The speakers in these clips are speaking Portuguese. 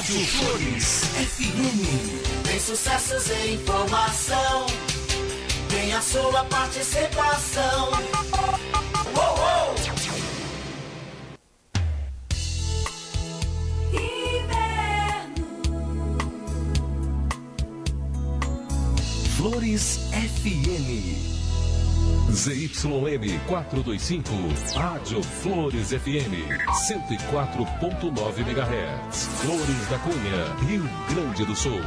Rádio Flores FM. Tem sucessos e informação. Tem a sua participação. Flores FM. ZYM 425, Rádio Flores FM, 104.9 MHz, Flores da Cunha, Rio Grande do Sul.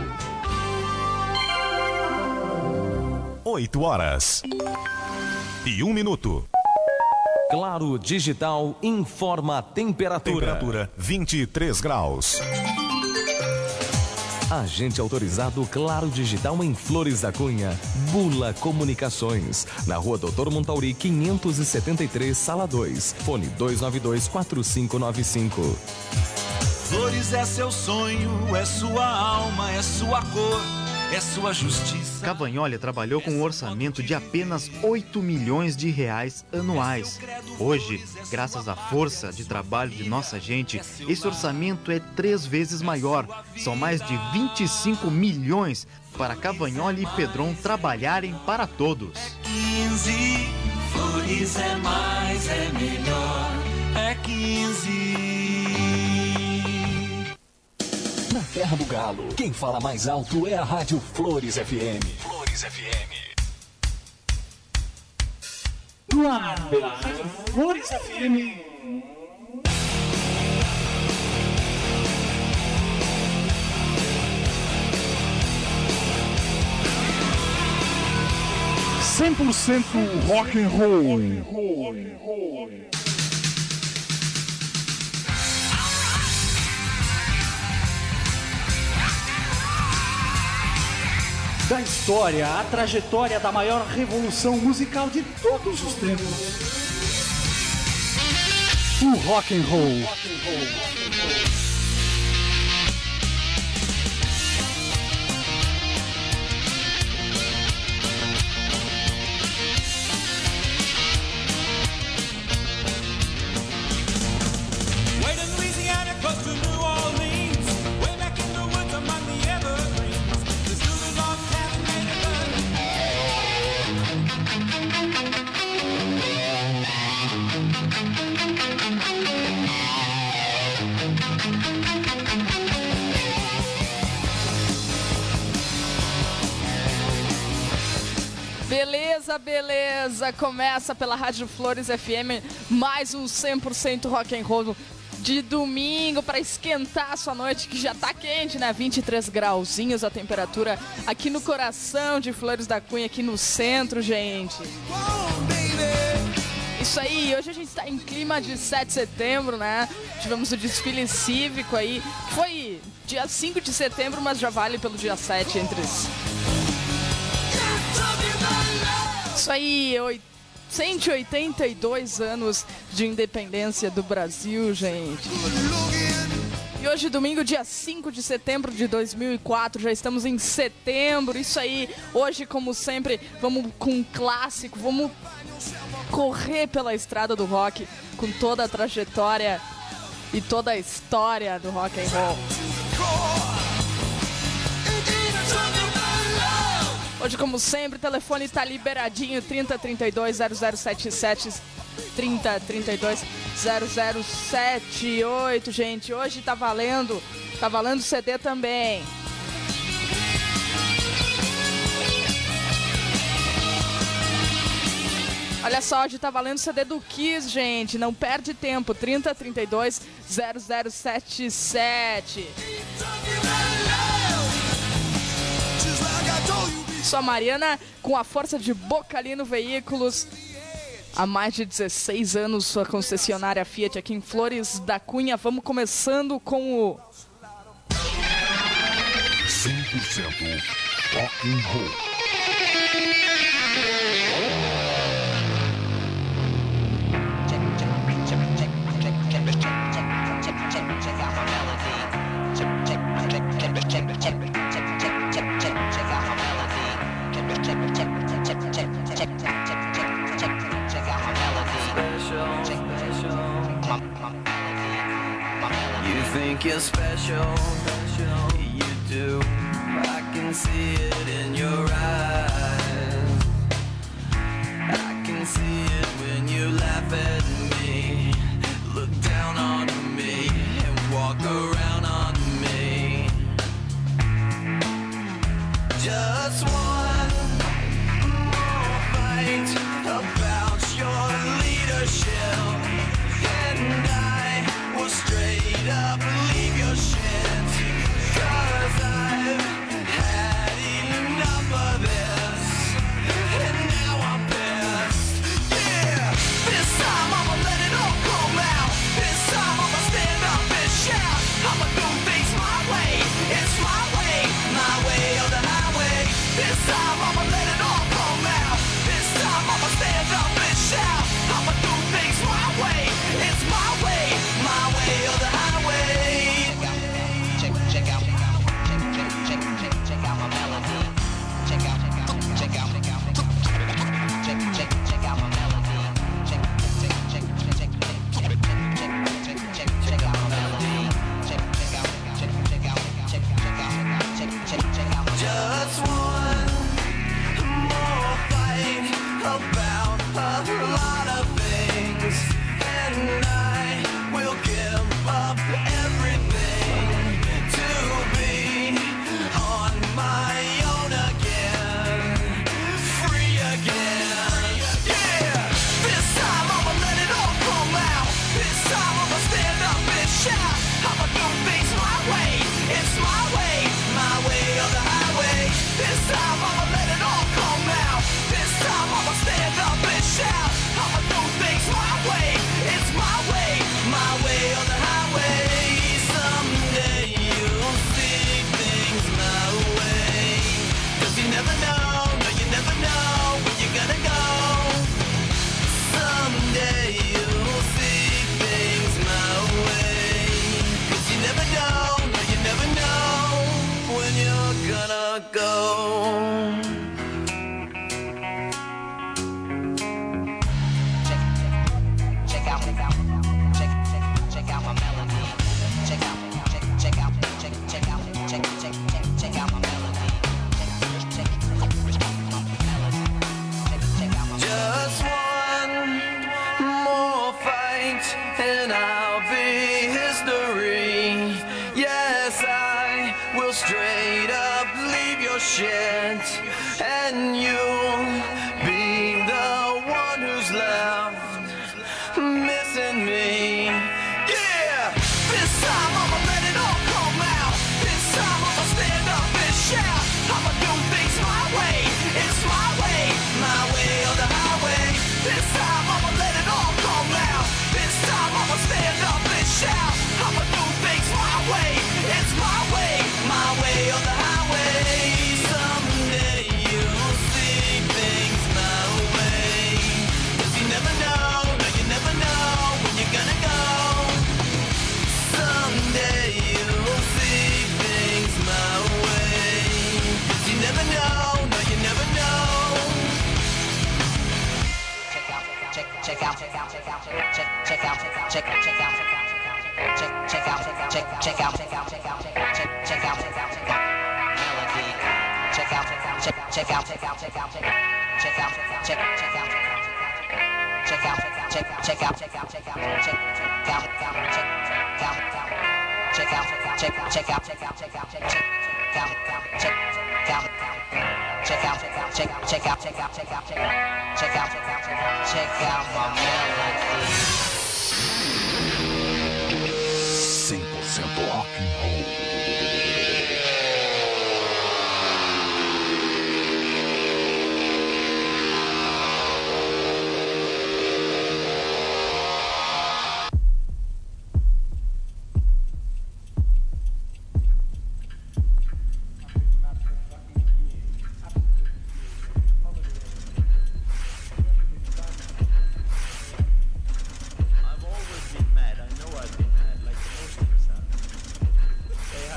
8h01. Claro Digital informa a temperatura. Temperatura 23 graus. Agente autorizado Claro Digital em Flores da Cunha. Bula Comunicações. Na Rua Doutor Montauri, 573, Sala 2. Fone 292-4595. Flores é seu sonho, é sua alma, é sua cor, é sua justiça. Cavanholle trabalhou com um orçamento de apenas 8 milhões de reais anuais. Hoje, graças à força de trabalho de nossa gente, esse orçamento é 3 vezes maior. São mais de 25 milhões para Cavanholle e Pedron trabalharem para todos. 15, Flores é mais, é melhor, é 15. Na Terra do Galo, quem fala mais alto é a Rádio Flores FM. Flores FM. No ar pela Rádio Flores FM. Rock and roll. 100% da história, a trajetória da maior revolução musical de todos os tempos. O rock and roll. Beleza, começa pela Rádio Flores FM, mais um 100% rock and roll de domingo para esquentar a sua noite, que já tá quente, né? 23 grauzinhos a temperatura aqui no coração de Flores da Cunha, aqui no centro, gente. Isso aí, hoje a gente tá em clima de 7 de setembro, né? Tivemos o desfile cívico aí, foi dia 5 de setembro, mas já vale pelo dia 7 entre os... Isso aí, 182 anos de independência do Brasil, gente. E hoje, domingo, dia 5 de setembro de 2004, já estamos em setembro. Isso aí, hoje, como sempre, vamos com um clássico, vamos correr pela estrada do rock com toda a trajetória e toda a história do rock and roll. Hoje, como sempre, o telefone está liberadinho, 3032-0077, 3032-0078, gente. Hoje tá valendo CD também. Olha só, hoje tá valendo CD do Kiss, gente. Não perde tempo, 3032-0077. Sou a Mariana, com a força de Bocalino Veículos. Há mais de 16 anos, sua concessionária Fiat aqui em Flores da Cunha. Vamos começando com o 100% rock and roll. You think you're special, you do. I can see it in your eyes. I can see it when you laugh at me, look down on me, and walk around on me. Just one more fight about your leadership, and I will straight up leave your shit. 'Cause I've had enough of this, and now I'm pissed. Yeah, this time I'ma let it all come out. This time I'ma stand up and shout. I'ma do things my way. It's my way or the highway. This time I'ma let it all come out. This time I'ma stand up and shout. I'ma do things my way. It's my way or the highway. Check out my melody. Check out my melody. Check out my melody. Check out my melody. Just one more fight about a lot of things, and I will give up everything to be on my own again, free again. Yeah, this time I'ma let it all come out. This time I'ma stand up and shout. I'ma do things my way. It's my way or the highway. This time I'ma let it all come out. This time I'ma stand up and shout. I'ma do things my way. It's my way or the highway. Someday you'll see things my way. 'Cause you never know, no you never know where you're gonna go. Someday you'll see things my way. 'Cause you never know, no you never know when you're gonna go. Check out my melody. Check out my melody. Check out my melody. Just one more fight and I'll be history. Yes, I will straight up leave your shit, and you'll be the one who's left missing me. Yeah, this time I'ma let it all come out. This time I'ma stand up and shout. I'ma do things my way. It's my way or the highway. This time I'ma let it all come out. This time I'ma stand up and shout. I'ma do things my way. It's my way or the highway. Someday you'll see things my way. 'Cause you never know, no you never know when you're gonna go. Someday you'll see things my way. 'Cause you never know, no you never know. Check out melody. Check out my melody. 100% rock and roll. I've always been mad. I know I've been mad, like most of us have.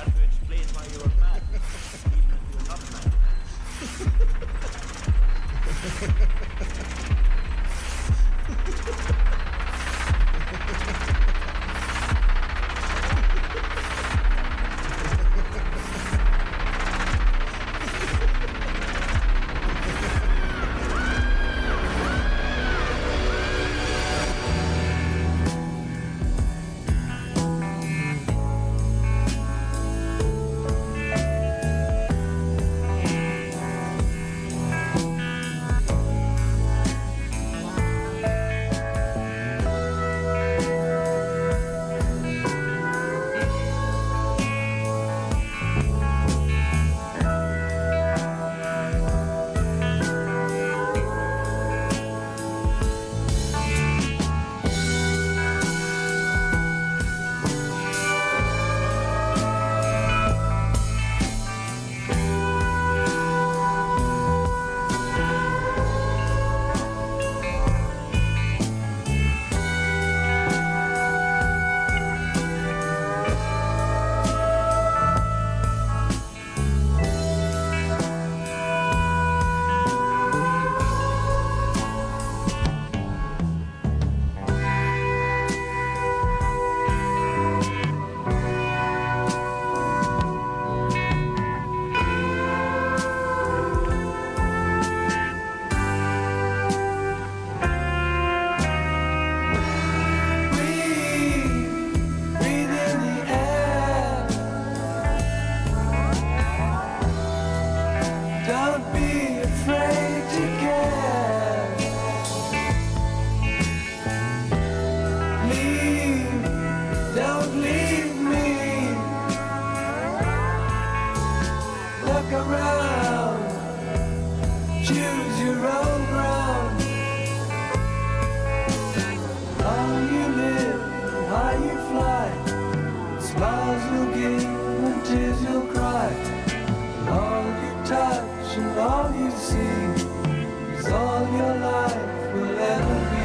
give and tears you'll cry. And all you touch and all you see is all your life will ever be.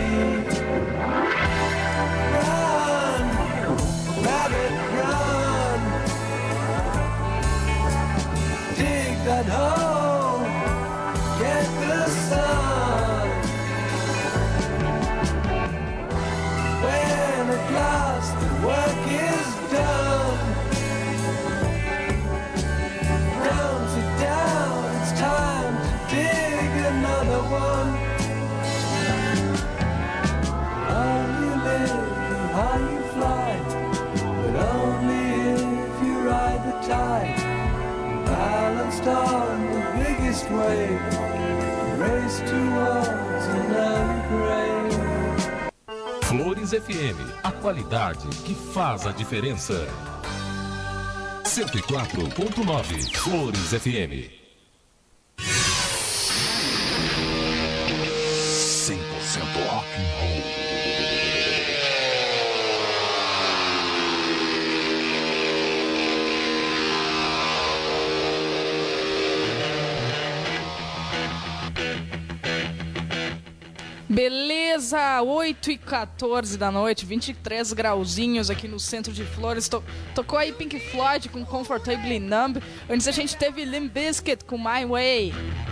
Run, rabbit, run. Dig that hole, get the sun. When at last the work is done, down, sit down, it's time to dig another one. How you live and how you fly, but only if you ride the tide. Balanced on the biggest wave, race towards another grave. Flores FM, a qualidade que faz a diferença. 104.9 Flores FM. 100% rock and roll. Beleza, 8h14 da noite, 23 grauzinhos aqui no centro de Flores. Tocou aí Pink Floyd com Comfortably Numb. Antes a gente teve Limp Bizkit com My Way.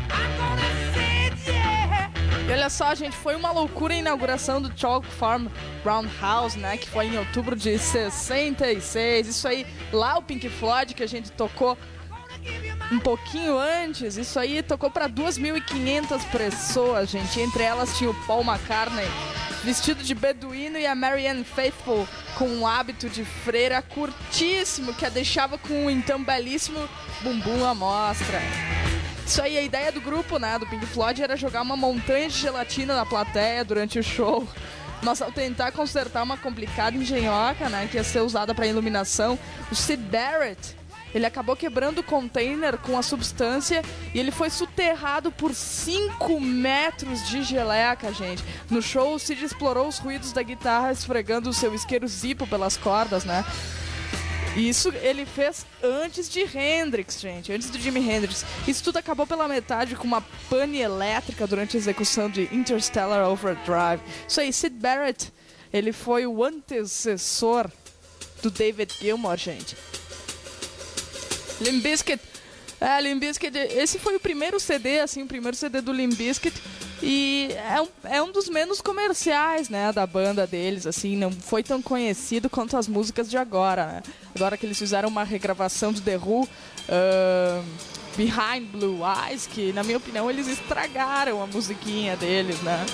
E olha só, gente, foi uma loucura a inauguração do Chalk Farm Roundhouse, né? Que foi em outubro de 66. Isso aí, lá o Pink Floyd que a gente tocou um pouquinho antes, isso aí tocou para 2.500 pessoas, gente. Entre elas tinha o Paul McCartney vestido de beduíno e a Marianne Faithfull com um hábito de freira curtíssimo que a deixava com um então belíssimo bumbum à mostra. Isso aí, a ideia do grupo, né, do Pink Floyd, era jogar uma montanha de gelatina na plateia durante o show. Mas ao tentar consertar uma complicada engenhoca, né, que ia ser usada para iluminação, o Syd Barrett, ele acabou quebrando o container com a substância e ele foi soterrado por 5 metros de geleca, gente. No show, o Syd explorou os ruídos da guitarra esfregando o seu isqueiro Zippo pelas cordas, né? E isso ele fez antes de Hendrix, gente, antes do Jimi Hendrix. Isso tudo acabou pela metade com uma pane elétrica durante a execução de Interstellar Overdrive. Isso aí, Syd Barrett, ele foi o antecessor do David Gilmour, gente. Limp Bizkit, esse foi o primeiro CD, assim, o primeiro CD do Limp Bizkit. E é um dos menos comerciais, né, da banda deles, assim, não foi tão conhecido quanto as músicas de agora, né? Agora que eles fizeram uma regravação de The Who, Behind Blue Eyes, que na minha opinião eles estragaram a musiquinha deles, né?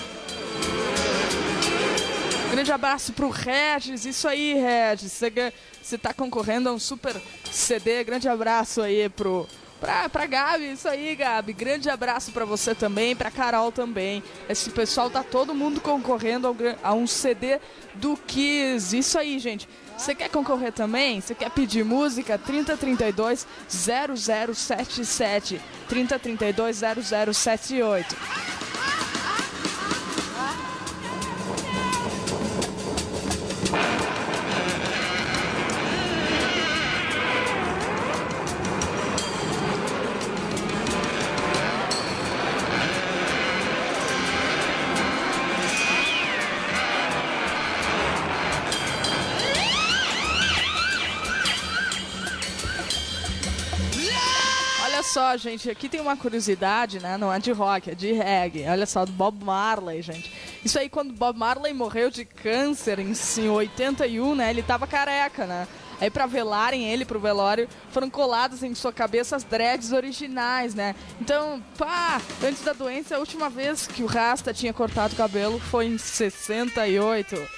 Grande abraço pro Regis, isso aí, Regis, você tá concorrendo a um super CD, grande abraço aí pra Gabi, isso aí, Gabi, grande abraço pra você também, pra Carol também. Esse pessoal tá todo mundo concorrendo a um CD do Kiss, isso aí, gente. Você quer concorrer também? Você quer pedir música? 3032 0077, 3032 0078. Só, gente, aqui tem uma curiosidade, né? Não é de rock, é de reggae. Olha só, do Bob Marley, gente. Isso aí, quando Bob Marley morreu de câncer em 81, né? Ele tava careca, né? Aí pra velarem ele pro velório, foram coladas em sua cabeça as dreads originais, né? Então, antes da doença, a última vez que o Rasta tinha cortado o cabelo foi em 68.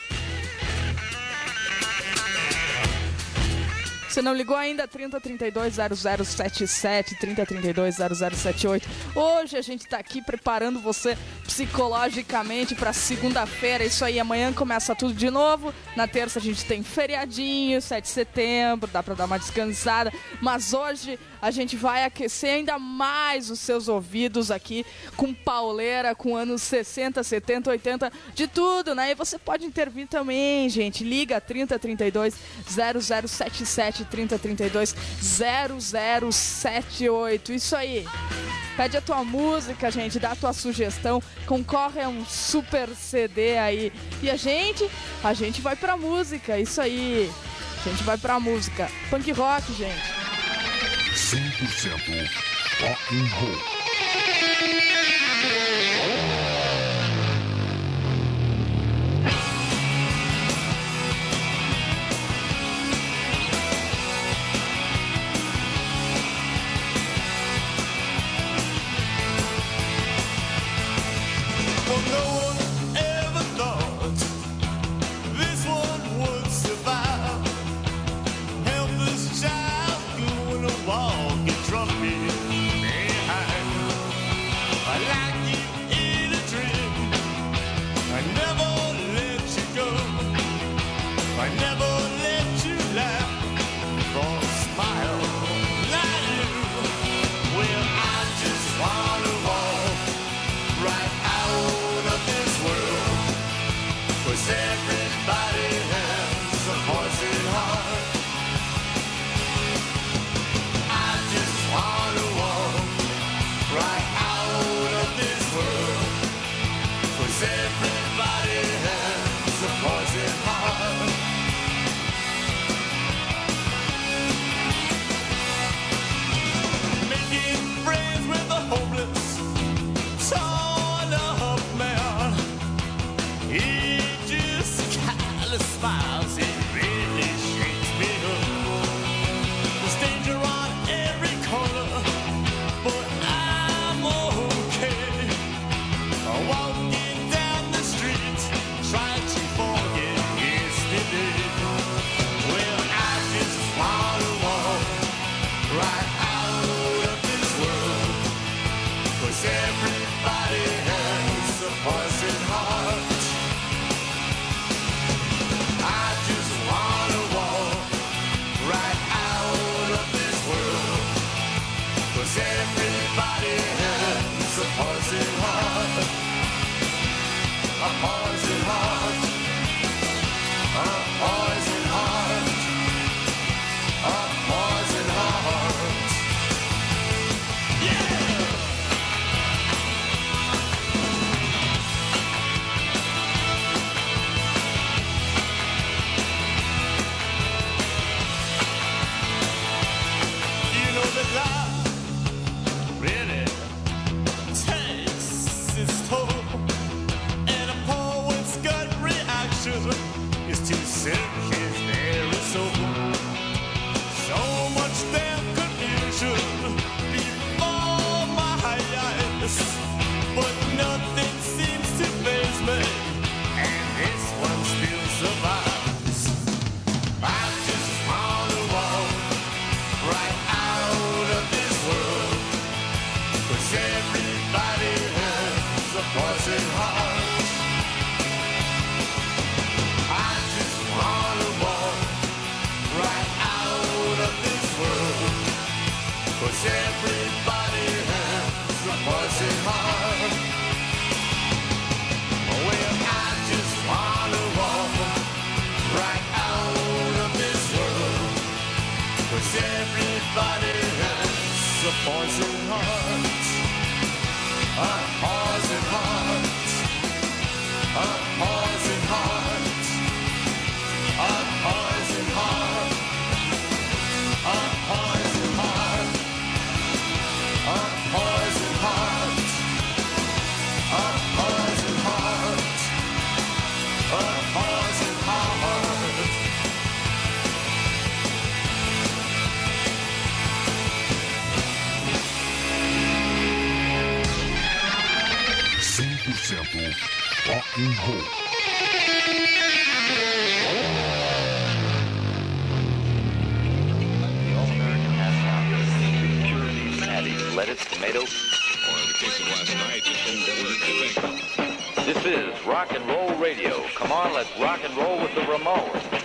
Você não ligou ainda? 3032 0077, 3032 0078. Hoje a gente tá aqui preparando você psicologicamente pra segunda-feira. Isso aí, amanhã começa tudo de novo. Na terça a gente tem feriadinho, 7 de setembro, dá pra dar uma descansada. Mas hoje a gente vai aquecer ainda mais os seus ouvidos aqui com pauleira, com anos 60, 70, 80, de tudo, né? E você pode intervir também, gente. Liga 3032 0077. 3032 0078. Isso aí. Pede a tua música, gente, dá a tua sugestão, concorre a um super CD aí. E a gente vai pra música, isso aí. A gente vai pra música. Punk rock, gente. 100% rock and roll. Rock and roll. Lettuce, tomato. This is Rock and Roll Radio. Come on, let's rock and roll with the Ramones.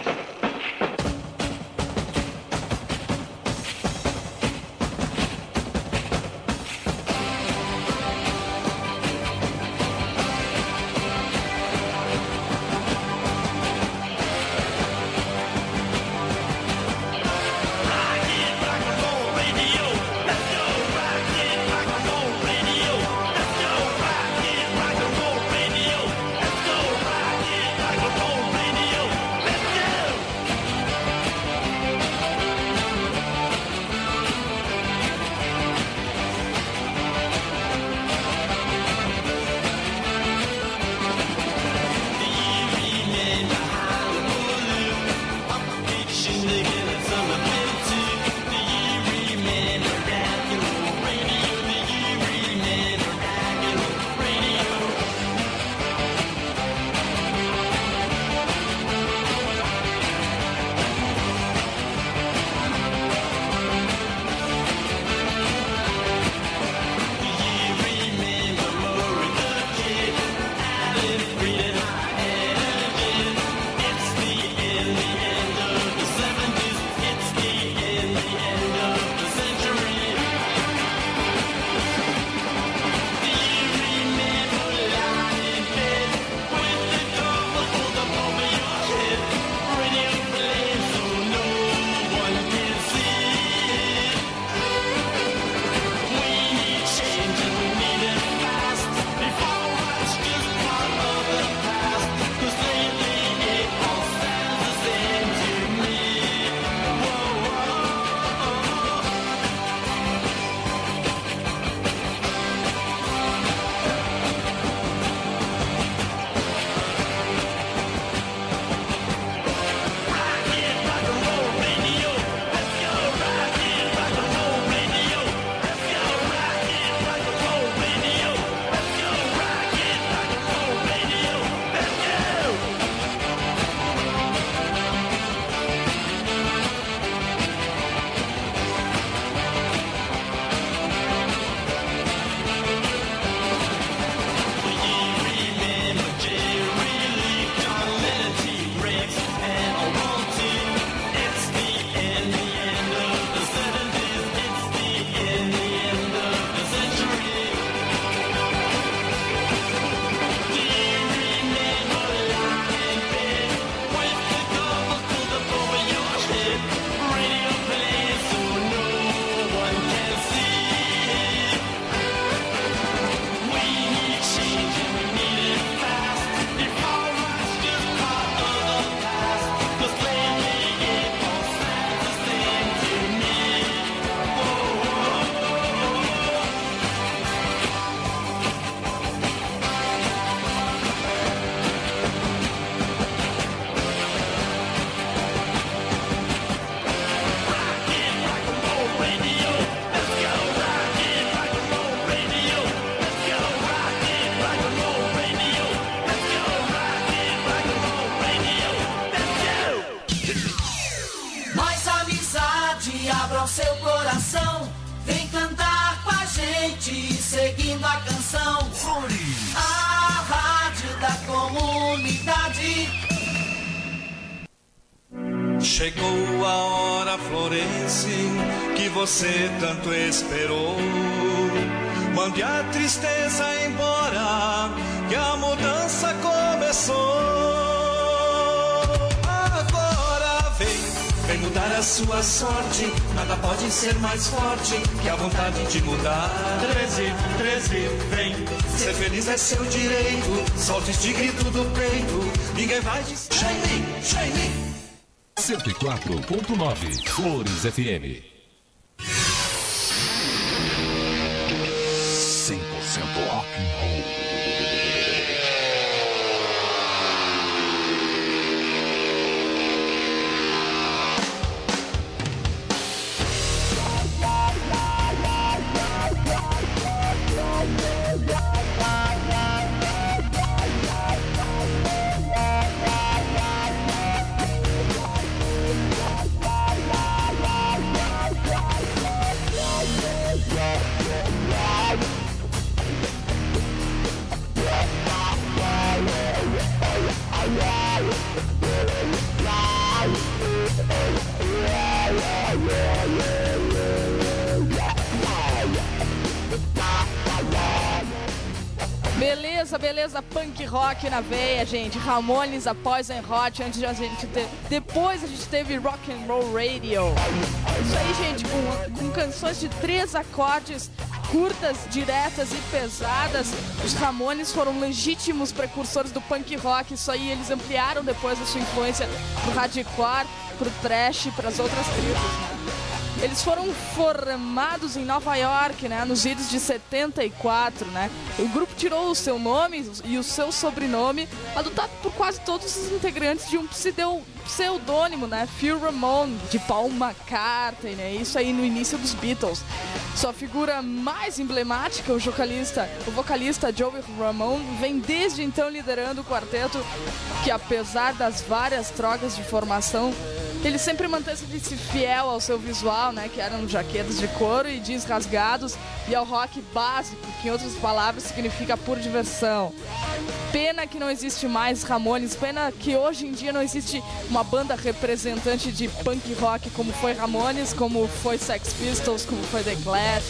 abra o seu coração, vem cantar com a gente, seguindo a canção. Flores. A rádio da comunidade. Chegou a hora, Florence, que você tanto esperou. Mande a tristeza embora, que a mudança começou. Agora vem mudar a sua sorte. Nada pode ser mais forte que a vontade de mudar. 13, vem. Ser feliz é seu direito. Solte este grito do peito. Ninguém vai dizer. Shine. 104.9 Flores FM. 100% rock and roll. Beleza, punk rock na veia, gente. Ramones, a Poison Hot, depois a gente teve Rock and Roll Radio. Isso aí, gente, com canções de 3 acordes, curtas, diretas e pesadas. Os Ramones foram legítimos precursores do punk rock. Isso aí, eles ampliaram depois a sua influência pro hardcore, pro thrash e pras outras tribos, né? Eles foram formados em Nova York, né, nos idos de 74, né? O grupo tirou o seu nome e o seu sobrenome, adotado por quase todos os integrantes de um pseudônimo, né? Phil Ramone, de Paul McCartney, né? Isso aí no início dos Beatles. Sua figura mais emblemática, o vocalista Joey Ramone, vem desde então liderando o quarteto, que apesar das várias trocas de formação, ele sempre manteve-se fiel ao seu visual, né, que eram jaquetas de couro e jeans rasgados, e ao rock básico, que em outras palavras significa pura diversão. Pena que não existe mais Ramones, pena que hoje em dia não existe uma banda representante de punk rock como foi Ramones, como foi Sex Pistols, como foi The Clash.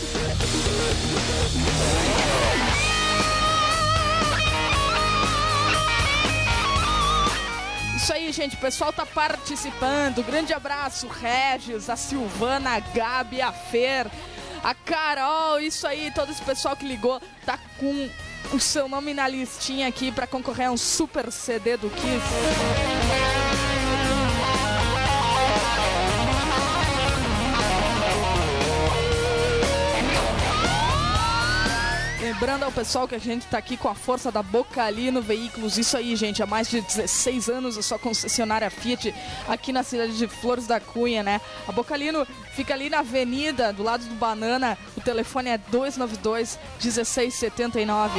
Isso aí, gente, o pessoal tá participando. Grande abraço, Regis, a Silvana, a Gabi, a Fer, a Carol, isso aí, todo esse pessoal que ligou, tá com o seu nome na listinha aqui pra concorrer a um super CD do Kiss. Lembrando ao pessoal que a gente tá aqui com a força da Bocalino Veículos. Isso aí, gente, há mais de 16 anos a sua concessionária Fiat aqui na cidade de Flores da Cunha, né? A Bocalino fica ali na avenida, do lado do Banana. O telefone é 292-1679.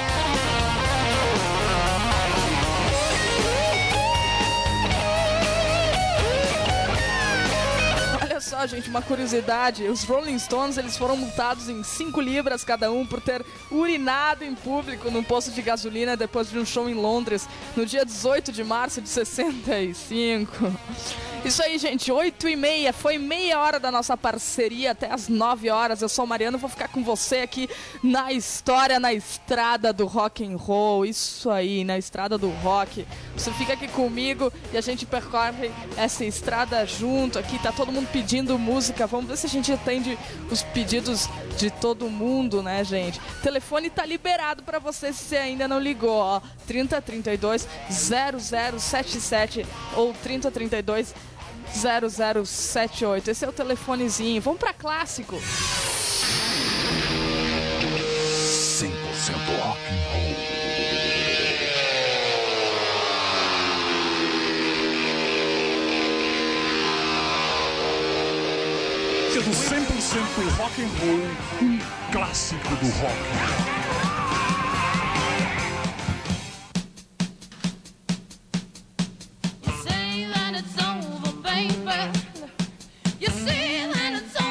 Olha só, gente, uma curiosidade, os Rolling Stones, eles foram multados em 5 libras cada um por ter urinado em público num posto de gasolina depois de um show em Londres, no dia 18 de março de 65. Isso aí, gente, 8h30, foi meia hora da nossa parceria até as 9 horas. Eu sou o Mariano, vou ficar com você aqui na história, na estrada do rock and roll. Isso aí, na estrada do rock. Você fica aqui comigo e a gente percorre essa estrada junto aqui. Tá todo mundo pedindo música. Vamos ver se a gente atende os pedidos de todo mundo, né, gente? O telefone tá liberado pra você se você ainda não ligou, ó. 3032 0077 ou 3032 0078. Esse é o telefonezinho. Vamos pra clássico. 100% rock and roll. Do 100% rock and roll, um clássico do rock. You say that it's over, baby. You say that it's over.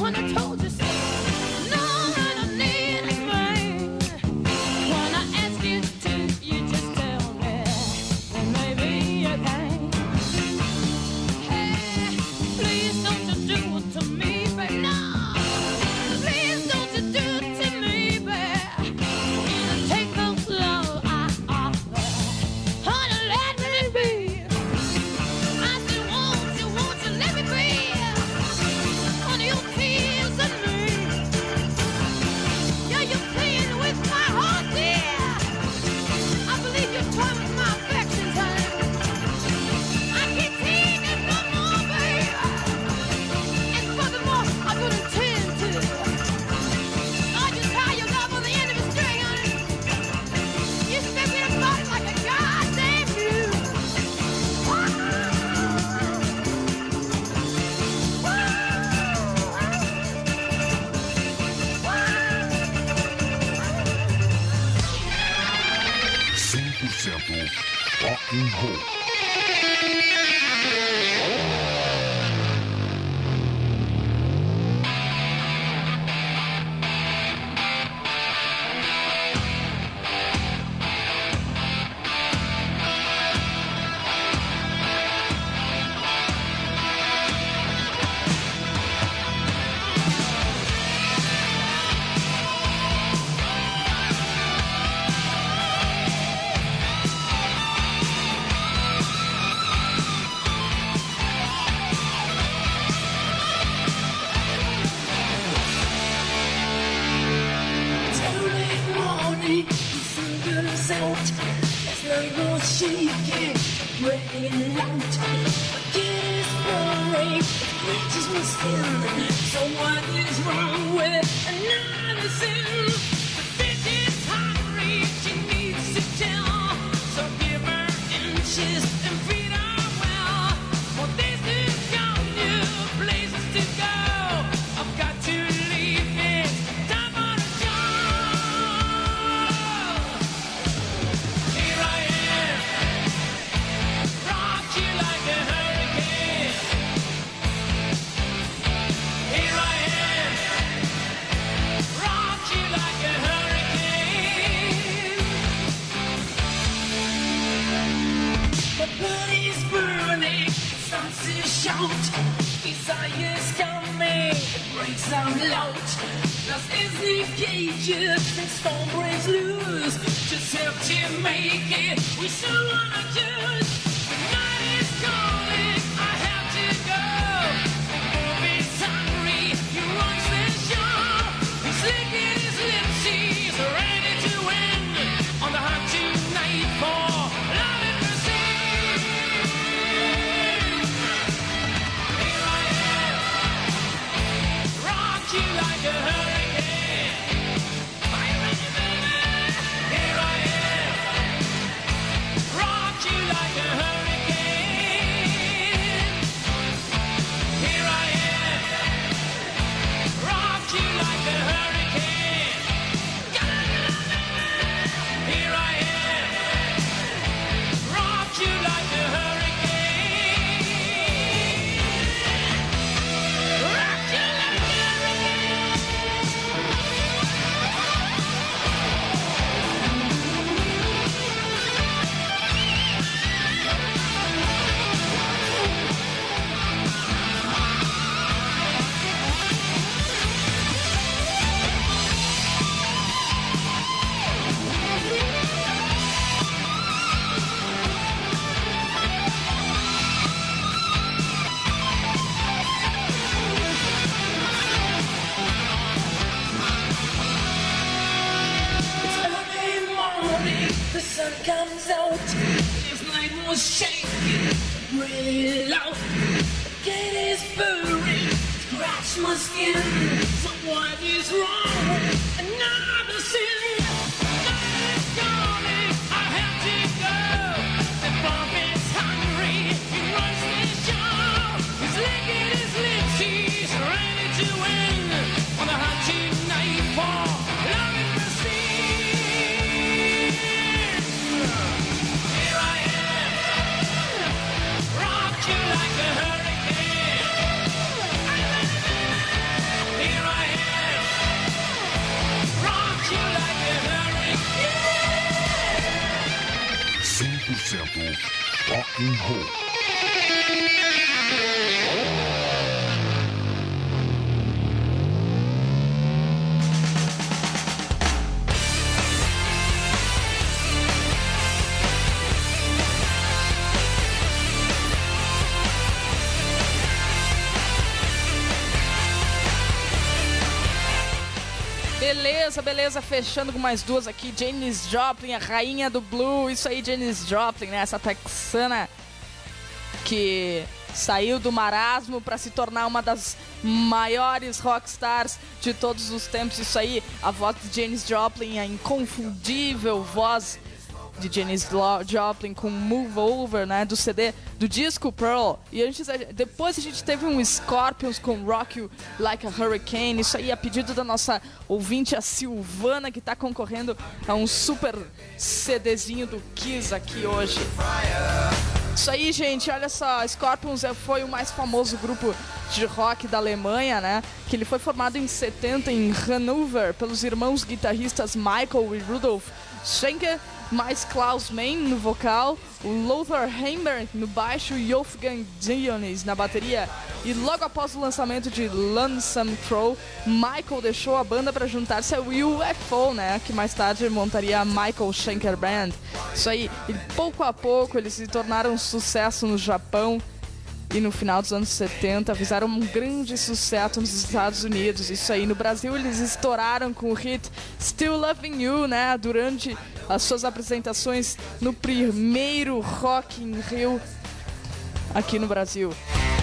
Rock and Roll. Rock you like a hurricane. Rock and Roll. Beleza, fechando com mais duas aqui. Janis Joplin, a rainha do blues. Isso aí, Janis Joplin, né? Essa texana que saiu do marasmo para se tornar uma das maiores rockstars de todos os tempos. Isso aí, a voz de Janis Joplin, a inconfundível voz de Janis Joplin com Move Over, né, do CD, do disco Pearl. E depois a gente teve um Scorpions com Rock You Like a Hurricane. Isso aí a pedido da nossa ouvinte, a Silvana, que tá concorrendo a um super CDzinho do Kiss aqui hoje. Isso aí, gente, olha só, Scorpions foi o mais famoso grupo de rock da Alemanha, né? Que ele foi formado em 70 em Hannover pelos irmãos guitarristas Michael e Rudolf Schenker, mais Klaus Mann no vocal, o Lothar Heimberg no baixo e Wolfgang Dionys na bateria. E logo após o lançamento de Lonesome Crow, Michael deixou a banda para juntar-se ao UFO, né, que mais tarde montaria a Michael Schenker Band. Isso aí, e pouco a pouco eles se tornaram um sucesso no Japão. E no final dos anos 70 fizeram um grande sucesso nos Estados Unidos. Isso aí, no Brasil eles estouraram com o hit Still Loving You, né? Durante as suas apresentações no primeiro Rock in Rio aqui no Brasil.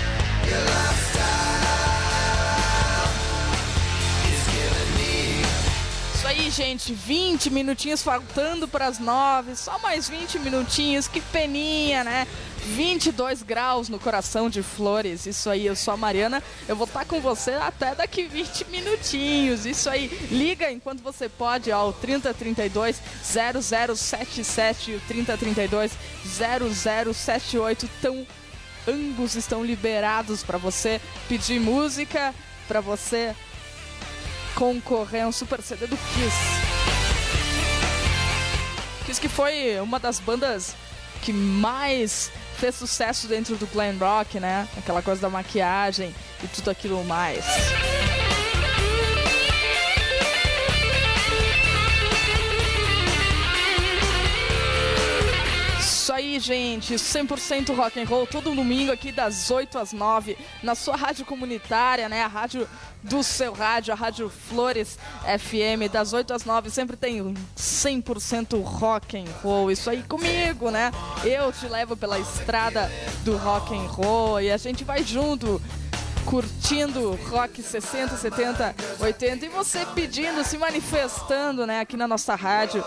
Isso aí, gente, 20 minutinhos faltando para as 9, só mais 20 minutinhos, que peninha, né? 22 graus no coração de Flores. Isso aí, eu sou a Mariana. Eu vou estar com você até daqui 20 minutinhos. Isso aí, liga enquanto você pode ao 3032 0077 e o 3032 0078. Ambos estão liberados para você pedir música, para você concorrer a um super CD do Kiss. Kiss que foi uma das bandas que mais fez sucesso dentro do glam rock, né? Aquela coisa da maquiagem e tudo aquilo mais. Isso aí, gente, 100% rock and roll, todo domingo aqui das 8 às 9, na sua rádio comunitária, né? A rádio do seu rádio, a Rádio Flores FM, das 8 às 9, sempre tem 100% rock and roll. Isso aí comigo, né? Eu te levo pela estrada do rock and roll e a gente vai junto, curtindo rock 60, 70, 80 e você pedindo, se manifestando, né? Aqui na nossa rádio.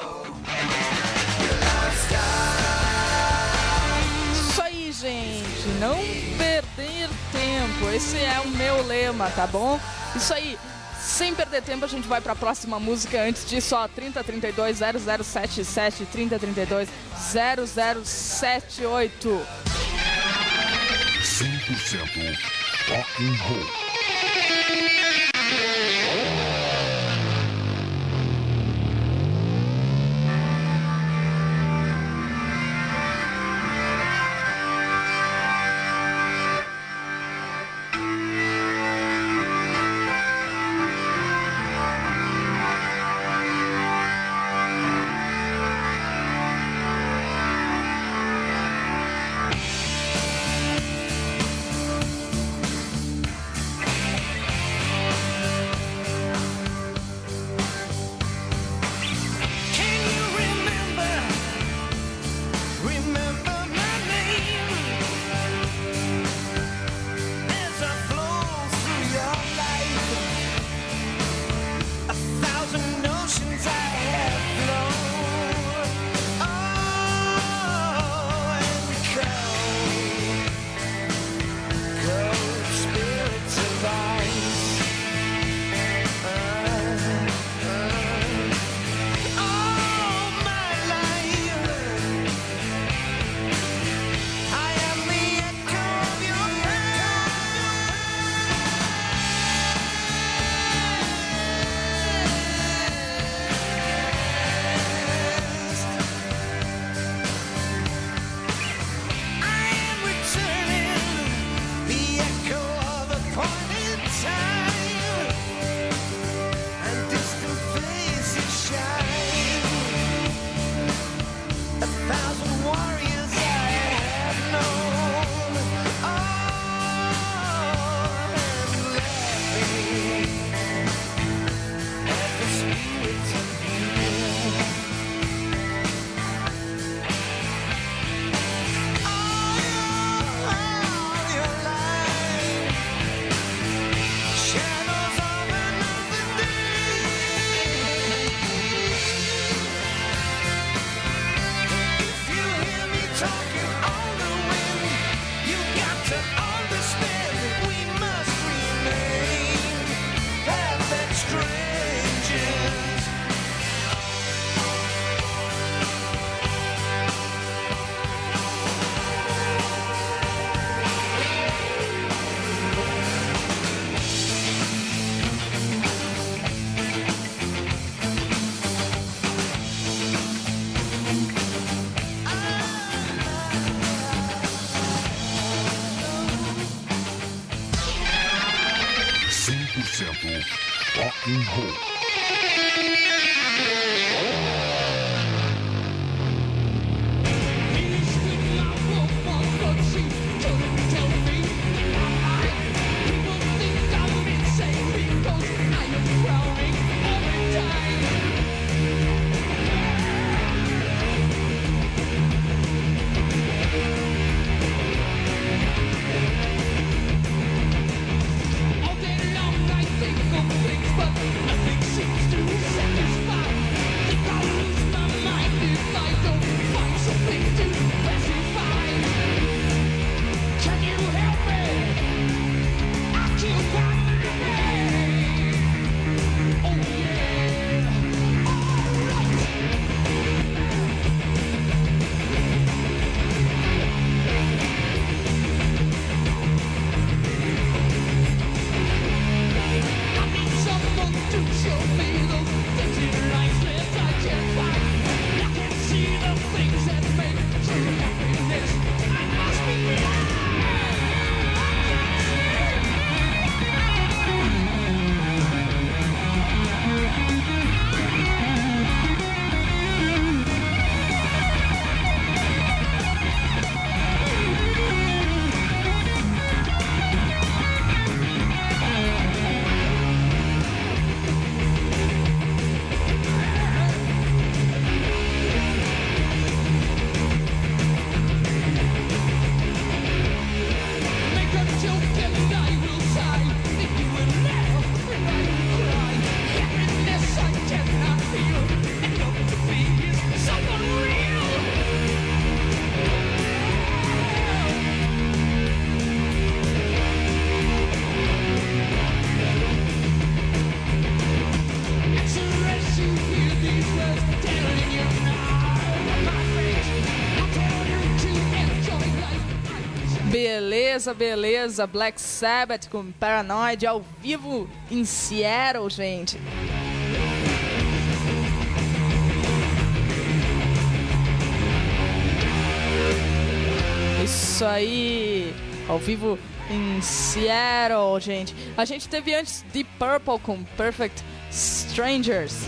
Gente, não perder tempo, esse é o meu lema, tá bom? Isso aí, sem perder tempo, a gente vai pra próxima música. Antes disso, ó, 3032 0077, 3032 0078. 100% rock and roll. Rock and Roll. Beleza, Black Sabbath com Paranoid ao vivo em Seattle, gente. Isso aí, ao vivo em Seattle, gente. A gente teve antes Deep Purple com Perfect Strangers.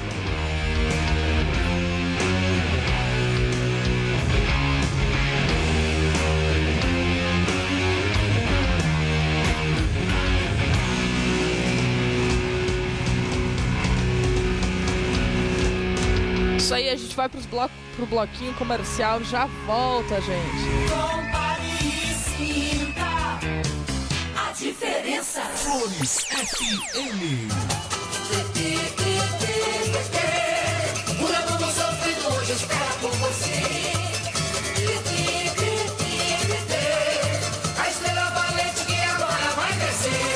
Isso aí, a gente vai pro bloquinho comercial, já volta, gente. Compare e sinta a diferença. Flores FM. O remundo sofrido hoje espera por você. A estrela valente que agora vai crescer.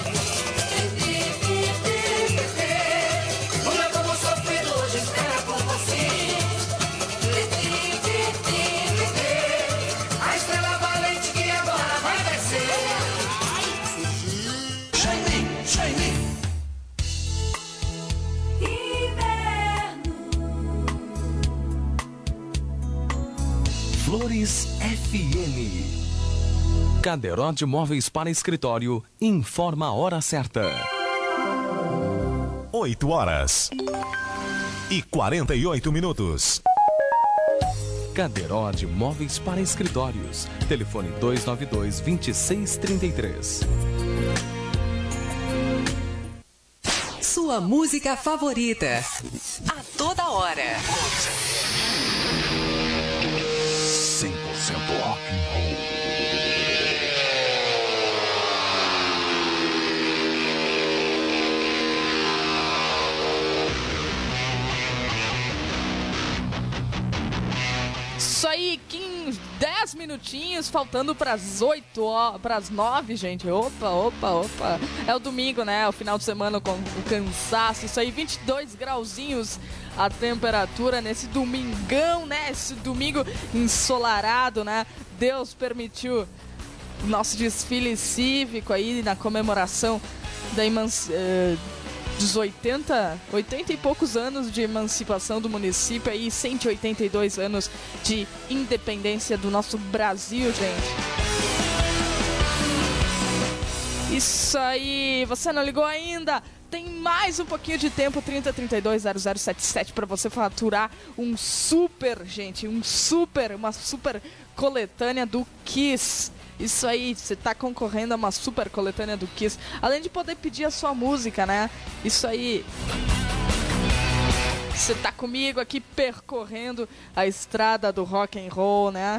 O remundo sofrido hoje espera por você. A estrela valente que agora vai crescer. Shiny, shiny. Flores FM. Caderote Móveis para Escritório informa a hora certa. 8h48. Caderote Móveis para Escritórios. Telefone 292-2633. Sua música favorita. A toda hora. 100% rock and roll. Isso aí, 10 minutinhos, faltando pras 8 horas, pras 9, gente. Opa. É o domingo, né? É o final de semana com o cansaço. Isso aí, 22 grauzinhos a temperatura nesse domingão, né? Esse domingo ensolarado, né? Deus permitiu o nosso desfile cívico aí na comemoração dos 80 e poucos anos de emancipação do município aí, 182 anos de independência do nosso Brasil, gente. Isso aí, você não ligou ainda? tem mais um pouquinho de tempo, 30320077, para você faturar uma super coletânea do Kiss. Isso aí, você tá concorrendo a uma super coletânea do Kiss, além de poder pedir a sua música, né? Isso aí. Você tá comigo aqui percorrendo a estrada do rock and roll, né?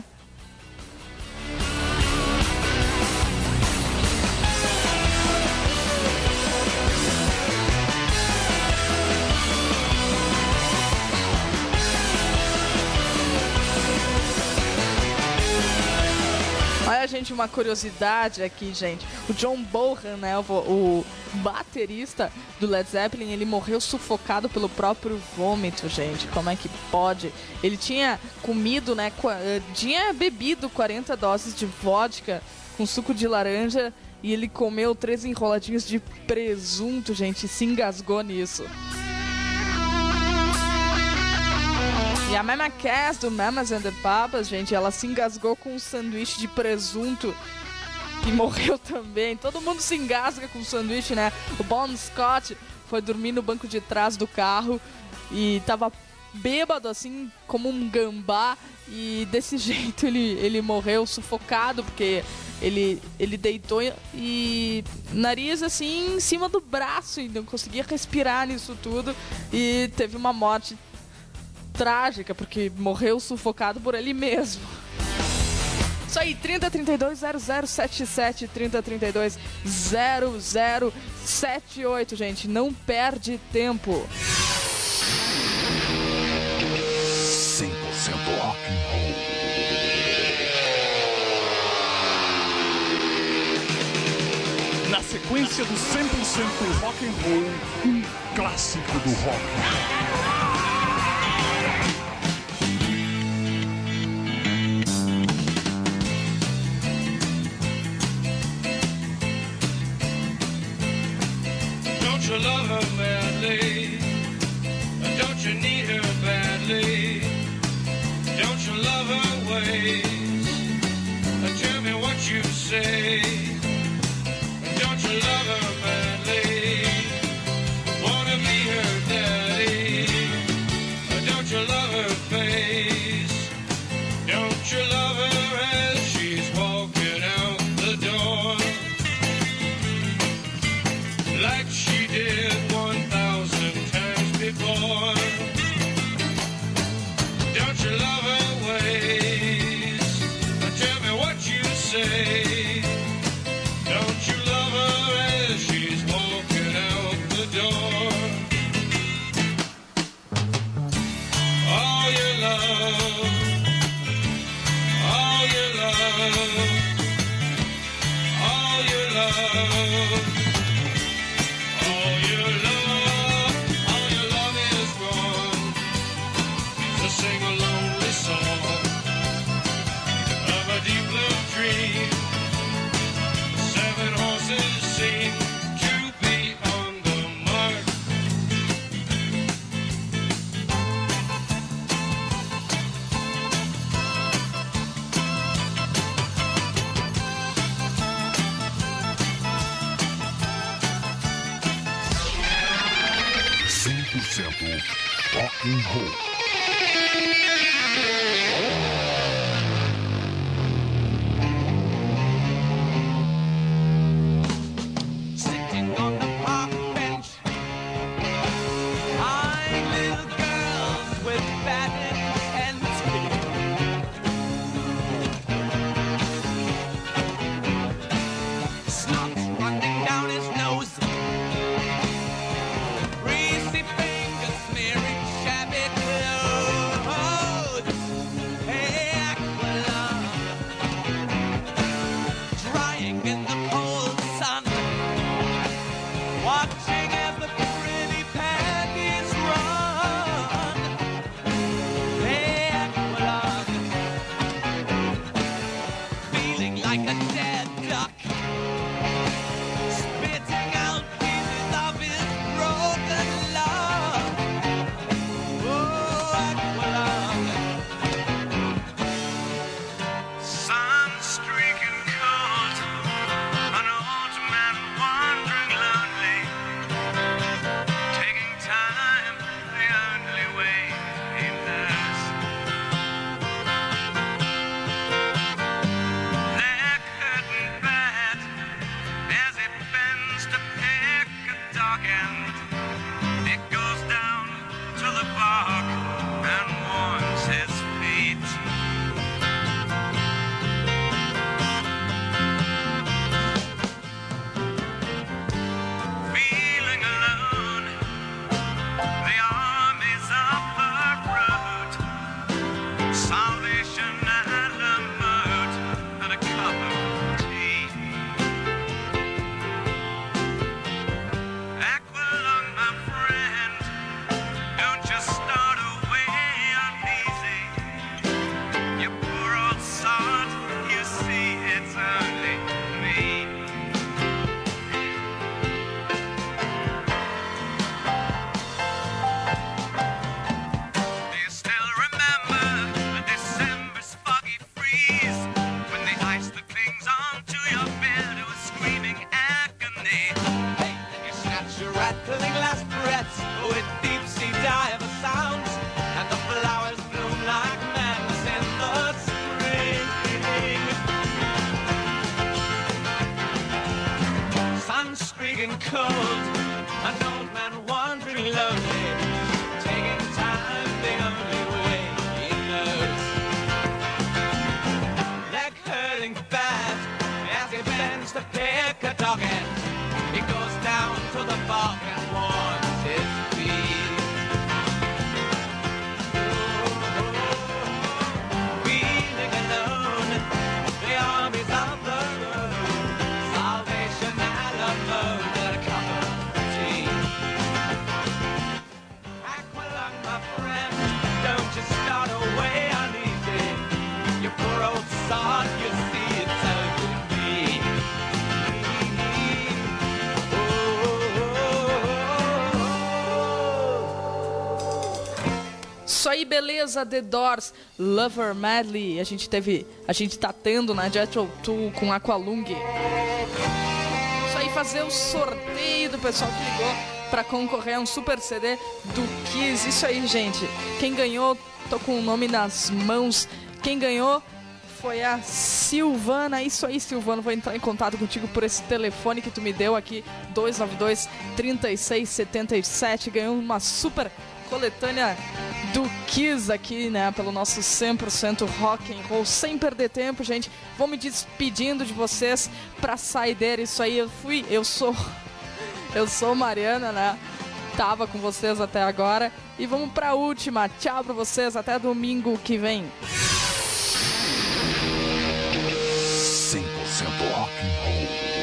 Olha, gente, uma curiosidade aqui, gente. O John Bonham, né, o baterista do Led Zeppelin, ele morreu sufocado pelo próprio vômito, gente. Como é que pode? Ele tinha comido, né, tinha bebido 40 doses de vodka com suco de laranja e ele comeu 3 enroladinhos de presunto, gente, e se engasgou nisso. E a Mama Cass, do Mamas and the Papas, gente, ela se engasgou com um sanduíche de presunto e morreu também. Todo mundo se engasga com o sanduíche, né? O Bon Scott foi dormir no banco de trás do carro e tava bêbado, assim, como um gambá. E desse jeito ele morreu sufocado, porque ele deitou e nariz, assim, em cima do braço e não conseguia respirar nisso tudo. E teve uma morte trágica, porque morreu sufocado por ele mesmo. Isso aí, 30320077, 30320078, gente, não perde tempo. 100% rock and roll. Na sequência do 100% rock and roll, um clássico do rock. Don't you love her madly? Don't you need her badly? Don't you love her ways? Tell me what you say. Don't you love her madly? Wanna be her daddy? Don't you love her face? Don't you love her as she's walking out the door? Like she did 1,000 times before. Don't you love her ways? Tell me what you say. Don't you love her as she's walking out the door? All your love, all your love, all your love. Sing a lonely song of a deep blue dream. 7 horses seem to be on the mark. Rock and roll. Greasy fingers smearing shabby clothes. Isso aí, beleza, The Doors, Lover Medley. A gente tá tendo na Jethro Tull com Aqualung. Isso aí, fazer o sorteio do pessoal que ligou pra concorrer a um super CD do Kiss. Isso aí, gente. Quem ganhou, tô com o nome nas mãos. Quem ganhou foi a Silvana. Isso aí, Silvana, vou entrar em contato contigo por esse telefone que tu me deu aqui, 292-3677. Ganhou uma super coletânea do Kiss aqui, né, pelo nosso 100% rock and roll. Sem perder tempo, gente, vou me despedindo de vocês pra saideira. Isso aí, eu sou Mariana, né, tava com vocês até agora e vamos pra última. Tchau pra vocês, até domingo que vem. 100% rock and roll.